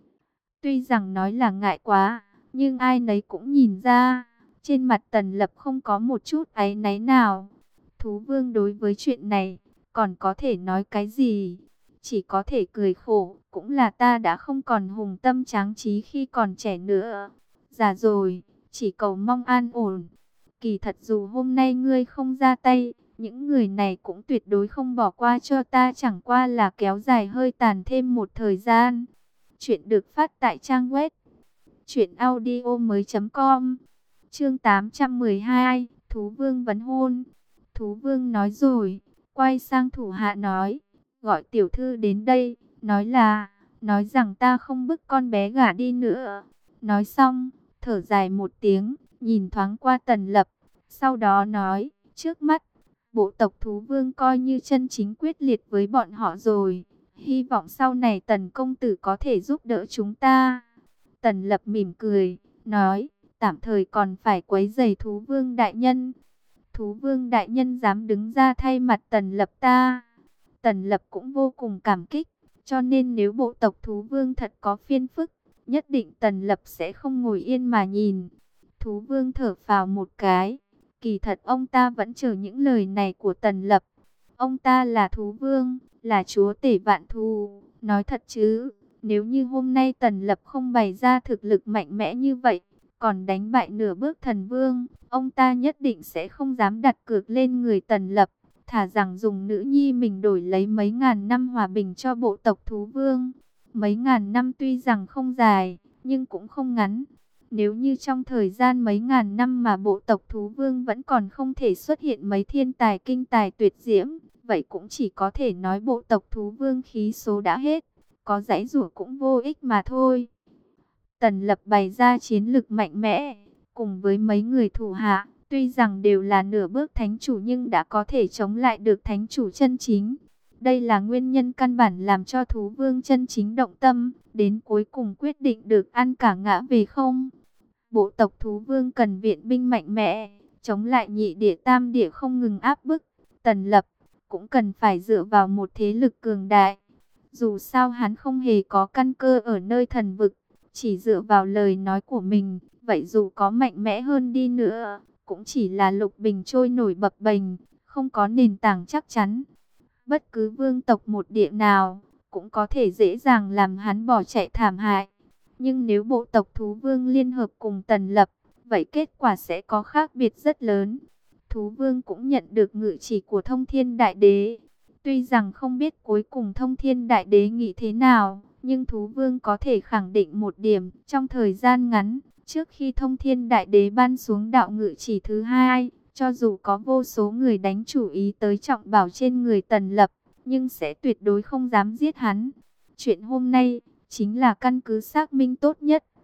Tuy rằng nói là ngại quá, nhưng ai nấy cũng nhìn ra, trên mặt Tần Lập không có một chút áy náy nào. Thú vương đối với chuyện này, còn có thể nói cái gì? Chỉ có thể cười khổ, cũng là ta đã không còn hùng tâm tráng trí khi còn trẻ nữa. Già rồi, chỉ cầu mong an ổn. Kỳ thật dù hôm nay ngươi không ra tay, những người này cũng tuyệt đối không bỏ qua cho ta, chẳng qua là kéo dài hơi tàn thêm một thời gian. Chuyện được phát tại trang web truyện audio mới chấm com. Chương tám trăm mười hai, Thú Vương vấn hôn. Thú Vương nói rồi, quay sang thủ hạ nói, gọi tiểu thư đến đây, nói là, nói rằng ta không bức con bé gả đi nữa. Nói xong, thở dài một tiếng, nhìn thoáng qua Tần Lập, sau đó nói, trước mắt, bộ tộc Thú Vương coi như chân chính quyết liệt với bọn họ rồi. Hy vọng sau này Tần công tử có thể giúp đỡ chúng ta. Tần Lập mỉm cười, nói, tạm thời còn phải quấy rầy Thú Vương đại nhân. Thú Vương đại nhân dám đứng ra thay mặt Tần Lập ta. Tần Lập cũng vô cùng cảm kích, cho nên nếu bộ tộc Thú Vương thật có phiền phức, nhất định Tần Lập sẽ không ngồi yên mà nhìn. Thú Vương thở phào một cái, kỳ thật ông ta vẫn chờ những lời này của Tần Lập. Ông ta là Thú Vương, là chúa tể vạn thú, nói thật chứ, nếu như hôm nay Tần Lập không bày ra thực lực mạnh mẽ như vậy, còn đánh bại nửa bước thần vương, ông ta nhất định sẽ không dám đặt cược lên người Tần Lập, thà rằng dùng nữ nhi mình đổi lấy mấy ngàn năm hòa bình cho bộ tộc Thú Vương. Mấy ngàn năm tuy rằng không dài, nhưng cũng không ngắn. Nếu như trong thời gian mấy ngàn năm mà bộ tộc Thú Vương vẫn còn không thể xuất hiện mấy thiên tài kinh tài tuyệt diễm, vậy cũng chỉ có thể nói bộ tộc Thú Vương khí số đã hết, có giãy giụa cũng vô ích mà thôi. Tần Lập bày ra chiến lực mạnh mẽ, cùng với mấy người thủ hạ, tuy rằng đều là nửa bước thánh chủ nhưng đã có thể chống lại được thánh chủ chân chính. Đây là nguyên nhân căn bản làm cho Thú Vương chân chính động tâm, đến cuối cùng quyết định được ăn cả ngã về không. Bộ tộc Thú Vương cần viện binh mạnh mẽ, chống lại nhị địa tam địa không ngừng áp bức. Tần Lập cũng cần phải dựa vào một thế lực cường đại. Dù sao hắn không hề có căn cơ ở nơi thần vực, chỉ dựa vào lời nói của mình, vậy dù có mạnh mẽ hơn đi nữa, cũng chỉ là lục bình trôi nổi bập bềnh, không có nền tảng chắc chắn. Bất cứ vương tộc một địa nào, cũng có thể dễ dàng làm hắn bỏ chạy thảm hại. Nhưng nếu bộ tộc Thú Vương liên hợp cùng Tần Lập, vậy kết quả sẽ có khác biệt rất lớn. Thú Vương cũng nhận được ngự chỉ của Thông Thiên Đại Đế. Tuy rằng không biết cuối cùng Thông Thiên Đại Đế nghĩ thế nào, nhưng Thú Vương có thể khẳng định một điểm, trong thời gian ngắn, trước khi Thông Thiên Đại Đế ban xuống đạo ngự chỉ thứ hai, cho dù có vô số người đánh chủ ý tới trọng bảo trên người Tần Lập, nhưng sẽ tuyệt đối không dám giết hắn. Chuyện hôm nay chính là căn cứ xác minh tốt nhất.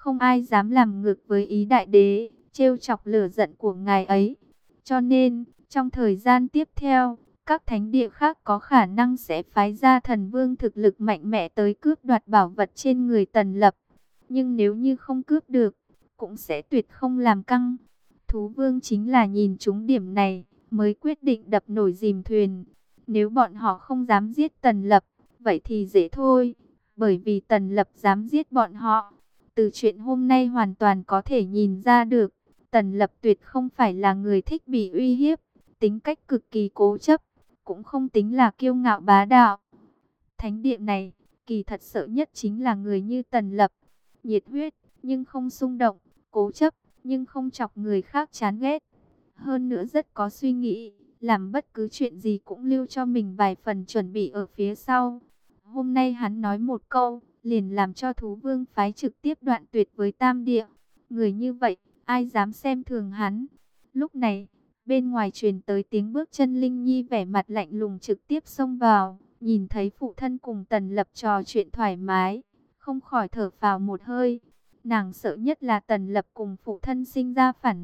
Không ai dám làm ngược với ý đại đế, trêu chọc lửa giận của ngài ấy. Cho nên, trong thời gian tiếp theo, các thánh địa khác có khả năng sẽ phái ra thần vương thực lực mạnh mẽ tới cướp đoạt bảo vật trên người Tần Lập. Nhưng nếu như không cướp được, cũng sẽ tuyệt không làm căng. Thú vương chính là nhìn trúng điểm này, mới quyết định đập nổi dìm thuyền. Nếu bọn họ không dám giết Tần Lập, vậy thì dễ thôi, bởi vì Tần Lập dám giết bọn họ. Từ chuyện hôm nay hoàn toàn có thể nhìn ra được, Tần Lập tuyệt không phải là người thích bị uy hiếp, tính cách cực kỳ cố chấp, cũng không tính là kiêu ngạo bá đạo. Thánh địa này, kỳ thật sợ nhất chính là người như Tần Lập, nhiệt huyết, nhưng không xung động, cố chấp, nhưng không chọc người khác chán ghét. Hơn nữa rất có suy nghĩ, làm bất cứ chuyện gì cũng lưu cho mình vài phần chuẩn bị ở phía sau. Hôm nay hắn nói một câu, liền làm cho thú vương phái trực tiếp đoạn tuyệt với tam địa. Người như vậy, ai dám xem thường hắn. Lúc này, bên ngoài truyền tới tiếng bước chân. Linh Nhi vẻ mặt lạnh lùng trực tiếp xông vào, nhìn thấy phụ thân cùng Tần Lập trò chuyện thoải mái, không khỏi thở phào một hơi. Nàng sợ nhất là Tần Lập cùng phụ thân sinh ra phản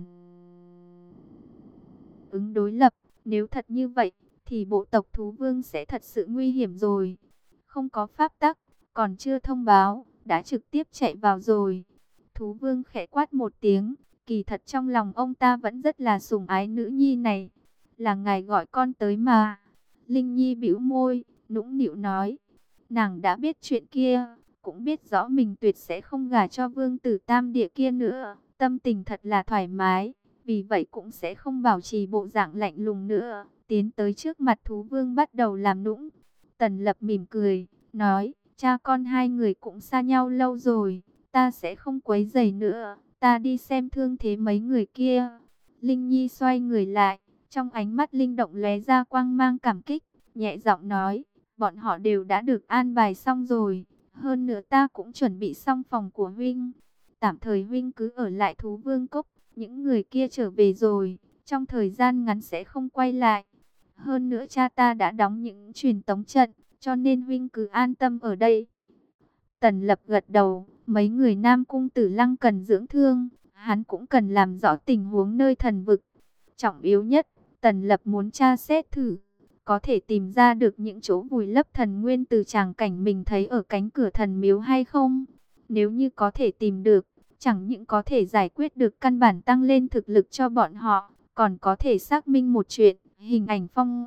ứng đối lập. Nếu thật như vậy, thì bộ tộc thú vương sẽ thật sự nguy hiểm rồi. Không có pháp tắc, còn chưa thông báo, đã trực tiếp chạy vào rồi. Thú vương khẽ quát một tiếng, kỳ thật trong lòng ông ta vẫn rất là sủng ái nữ nhi này. Là ngài gọi con tới mà. Linh Nhi bĩu môi, nũng nịu nói. Nàng đã biết chuyện kia, cũng biết rõ mình tuyệt sẽ không gả cho vương tử tam địa kia nữa. Tâm tình thật là thoải mái, vì vậy cũng sẽ không bảo trì bộ dạng lạnh lùng nữa. Tiến tới trước mặt thú vương bắt đầu làm nũng. Tần Lập mỉm cười, nói, cha con hai người cũng xa nhau lâu rồi, ta sẽ không quấy rầy nữa, ta đi xem thương thế mấy người kia. Linh Nhi xoay người lại, trong ánh mắt linh động lóe ra quang mang cảm kích, nhẹ giọng nói, bọn họ đều đã được an bài xong rồi, hơn nữa ta cũng chuẩn bị xong phòng của huynh. Tạm thời huynh cứ ở lại thú vương cốc, những người kia trở về rồi, trong thời gian ngắn sẽ không quay lại. Hơn nữa cha ta đã đóng những truyền tống trận, cho nên huynh cứ an tâm ở đây. Tần Lập gật đầu, mấy người Nam Cung Tử Lăng cần dưỡng thương, hắn cũng cần làm rõ tình huống nơi thần vực. Trọng yếu nhất, Tần Lập muốn tra xét thử, có thể tìm ra được những chỗ vùi lấp thần nguyên từ tràng cảnh mình thấy ở cánh cửa thần miếu hay không. Nếu như có thể tìm được, chẳng những có thể giải quyết được căn bản tăng lên thực lực cho bọn họ, còn có thể xác minh một chuyện, hình ảnh phong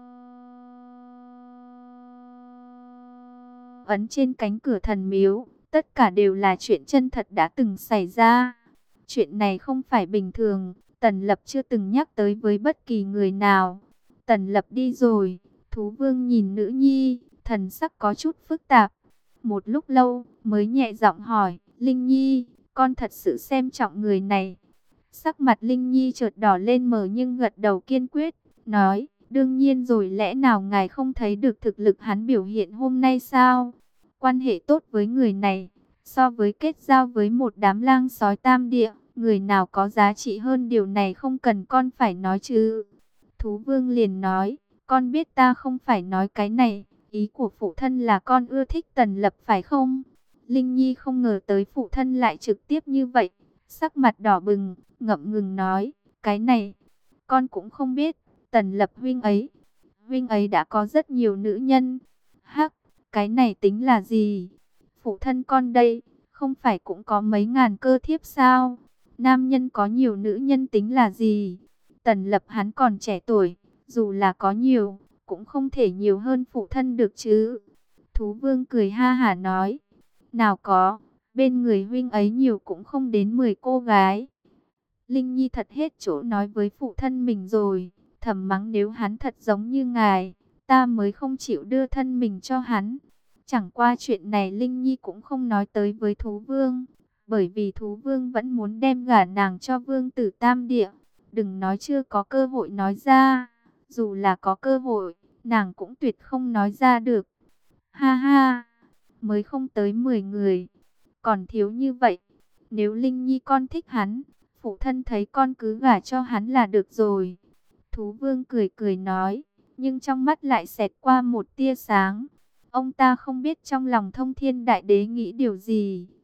ấn trên cánh cửa thần miếu, tất cả đều là chuyện chân thật đã từng xảy ra. Chuyện này không phải bình thường, Tần Lập chưa từng nhắc tới với bất kỳ người nào. Tần Lập đi rồi, thú vương nhìn nữ nhi, thần sắc có chút phức tạp. Một lúc lâu, mới nhẹ giọng hỏi, Linh Nhi, con thật sự xem trọng người này. Sắc mặt Linh Nhi chợt đỏ lên mờ nhưng gật đầu kiên quyết, nói, đương nhiên rồi, lẽ nào ngài không thấy được thực lực hắn biểu hiện hôm nay sao? Quan hệ tốt với người này, so với kết giao với một đám lang sói tam địa, người nào có giá trị hơn, điều này không cần con phải nói chứ. Thú vương liền nói, con biết ta không phải nói cái này, ý của phụ thân là con ưa thích Tần Lập phải không? Linh Nhi không ngờ tới phụ thân lại trực tiếp như vậy, sắc mặt đỏ bừng, ngậm ngừng nói, cái này, con cũng không biết. Tần Lập huynh ấy, huynh ấy đã có rất nhiều nữ nhân. Hắc, cái này tính là gì? Phụ thân con đây, không phải cũng có mấy ngàn cơ thiếp sao? Nam nhân có nhiều nữ nhân tính là gì? Tần Lập hắn còn trẻ tuổi, dù là có nhiều, cũng không thể nhiều hơn phụ thân được chứ. Thú vương cười ha hả nói, nào có, bên người huynh ấy nhiều cũng không đến mười cô gái. Linh Nhi thật hết chỗ nói với phụ thân mình rồi, thầm mắng nếu hắn thật giống như ngài, ta mới không chịu đưa thân mình cho hắn. Chẳng qua chuyện này Linh Nhi cũng không nói tới với thú vương, bởi vì thú vương vẫn muốn đem gả nàng cho vương tử tam địa. Đừng nói chưa có cơ hội nói ra, dù là có cơ hội, nàng cũng tuyệt không nói ra được. Ha ha, mới không tới mười người, còn thiếu như vậy. Nếu Linh Nhi con thích hắn, phụ thân thấy con cứ gả cho hắn là được rồi. Thú vương cười cười nói, nhưng trong mắt lại xẹt qua một tia sáng. Ông ta không biết trong lòng Thông Thiên Đại Đế nghĩ điều gì,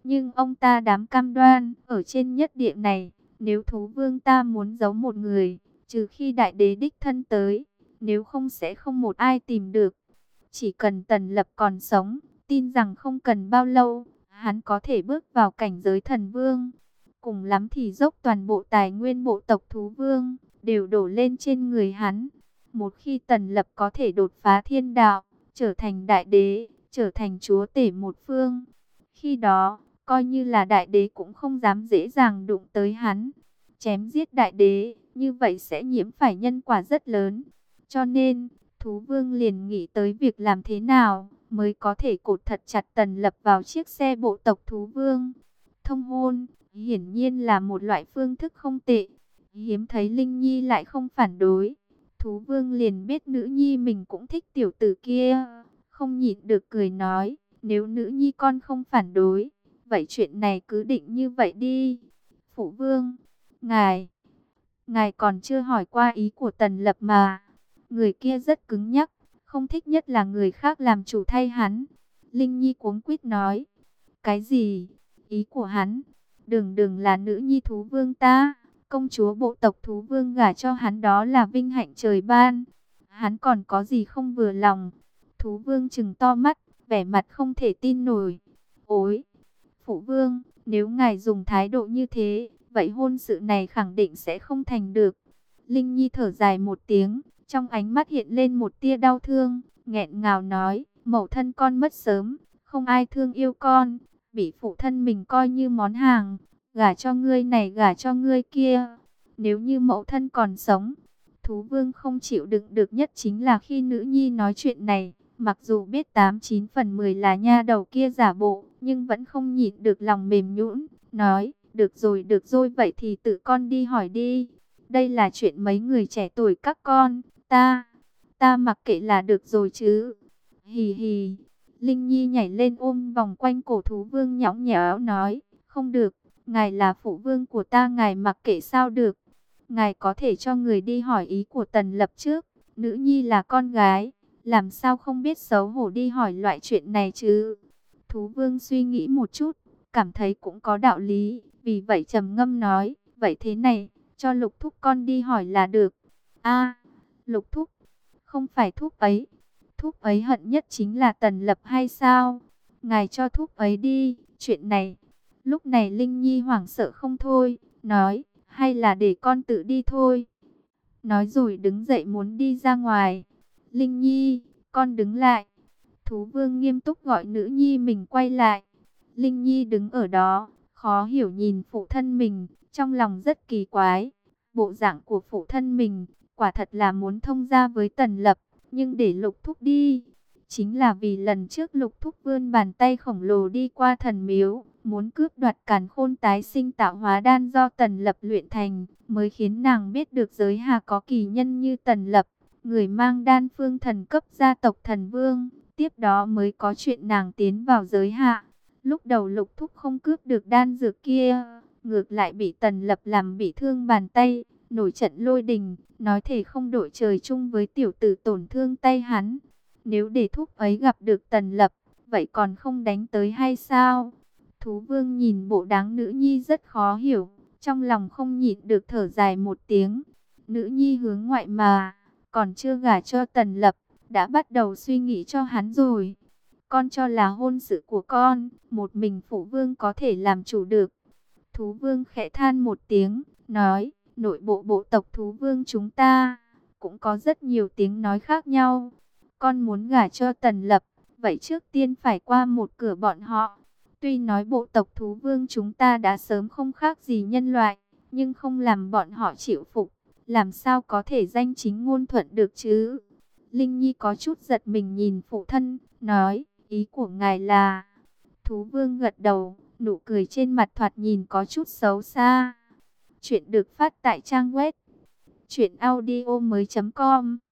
Nhưng ông ta dám cam đoan, ở trên nhất địa này, nếu thú vương ta muốn giấu một người, trừ khi đại đế đích thân tới, nếu không sẽ không một ai tìm được. Chỉ cần Tần Lập còn sống, tin rằng không cần bao lâu, hắn có thể bước vào cảnh giới thần vương. Cùng lắm thì dốc toàn bộ tài nguyên bộ tộc thú vương, đều đổ lên trên người hắn. Một khi Tần Lập có thể đột phá thiên đạo, trở thành đại đế, trở thành chúa tể một phương, khi đó, coi như là đại đế cũng không dám dễ dàng đụng tới hắn. Chém giết đại đế, như vậy sẽ nhiễm phải nhân quả rất lớn. Cho nên, thú vương liền nghĩ tới việc làm thế nào mới có thể cột thật chặt Tần Lập vào chiếc xe bộ tộc thú vương. Thông hôn, hiển nhiên là một loại phương thức không tệ. Hiếm thấy Linh Nhi lại không phản đối. Thú vương liền biết nữ nhi mình cũng thích tiểu tử kia. Không nhịn được cười nói, nếu nữ nhi con không phản đối, vậy chuyện này cứ định như vậy đi. Phụ vương, ngài, ngài còn chưa hỏi qua ý của Tần Lập mà. Người kia rất cứng nhắc, không thích nhất là người khác làm chủ thay hắn. Linh Nhi cuống quýt nói, cái gì? Ý của hắn, đường đường là nữ nhi thú vương ta, công chúa bộ tộc thú vương gả cho hắn đó là vinh hạnh trời ban. Hắn còn có gì không vừa lòng? Thú vương trừng to mắt, vẻ mặt không thể tin nổi. Ôi, phụ vương, nếu ngài dùng thái độ như thế, vậy hôn sự này khẳng định sẽ không thành được. Linh Nhi thở dài một tiếng, trong ánh mắt hiện lên một tia đau thương, nghẹn ngào nói, mẫu thân con mất sớm, không ai thương yêu con, bị phụ thân mình coi như món hàng, gả cho ngươi này gả cho ngươi kia. Nếu như mẫu thân còn sống, thú vương không chịu đựng được nhất chính là khi nữ nhi nói chuyện này, mặc dù biết tám chín phần mười là nha đầu kia giả bộ, nhưng vẫn không nhịn được lòng mềm nhũn, nói, được rồi được rồi vậy thì tự con đi hỏi đi. Đây là chuyện mấy người trẻ tuổi các con, ta, ta mặc kệ là được rồi chứ. Hì hì, Linh Nhi nhảy lên ôm vòng quanh cổ thú vương nhõng nhẽo nói, không được, ngài là phụ vương của ta, ngài mặc kệ sao được. Ngài có thể cho người đi hỏi ý của Tần Lập trước, nữ nhi là con gái, làm sao không biết xấu hổ đi hỏi loại chuyện này chứ. Thú vương suy nghĩ một chút, cảm thấy cũng có đạo lý, vì vậy trầm ngâm nói, vậy thế này, cho Lục thúc con đi hỏi là được. A, Lục thúc, không phải thúc ấy, thúc ấy hận nhất chính là Tần Lập hay sao? Ngài cho thúc ấy đi, chuyện này. Lúc này Linh Nhi hoảng sợ không thôi, nói, hay là để con tự đi thôi. Nói rồi đứng dậy muốn đi ra ngoài. Linh Nhi, con đứng lại. Thú vương nghiêm túc gọi nữ nhi mình quay lại. Linh Nhi đứng ở đó, khó hiểu nhìn phụ thân mình, trong lòng rất kỳ quái. Bộ dạng của phụ thân mình, quả thật là muốn thông gia với Tần Lập, nhưng để Lục thúc đi. Chính là vì lần trước Lục thúc vươn bàn tay khổng lồ đi qua thần miếu, muốn cướp đoạt càn khôn tái sinh tạo hóa đan do Tần Lập luyện thành, mới khiến nàng biết được giới hà có kỳ nhân như Tần Lập, người mang đan phương thần cấp gia tộc thần vương. Tiếp đó mới có chuyện nàng tiến vào giới hạ. Lúc đầu Lục thúc không cướp được đan dược kia, ngược lại bị Tần Lập làm bị thương bàn tay, nổi trận lôi đình, nói thể không đội trời chung với tiểu tử tổn thương tay hắn. Nếu để thúc ấy gặp được Tần Lập, vậy còn không đánh tới hay sao? Thú vương nhìn bộ đáng nữ nhi rất khó hiểu, trong lòng không nhịn được thở dài một tiếng. Nữ nhi hướng ngoại mà, còn chưa gả cho Tần Lập, đã bắt đầu suy nghĩ cho hắn rồi. Con cho là hôn sự của con, một mình phụ vương có thể làm chủ được. Thú vương khẽ than một tiếng, nói, nội bộ bộ tộc thú vương chúng ta, cũng có rất nhiều tiếng nói khác nhau. Con muốn gả cho Tần Lập, vậy trước tiên phải qua một cửa bọn họ. Tuy nói bộ tộc thú vương chúng ta đã sớm không khác gì nhân loại, nhưng không làm bọn họ chịu phục, làm sao có thể danh chính ngôn thuận được chứ? Linh Nhi có chút giật mình nhìn phụ thân, nói, ý của ngài là... Thú vương gật đầu, nụ cười trên mặt thoạt nhìn có chút xấu xa. Chuyện được phát tại trang web truyện audio mới chấm com.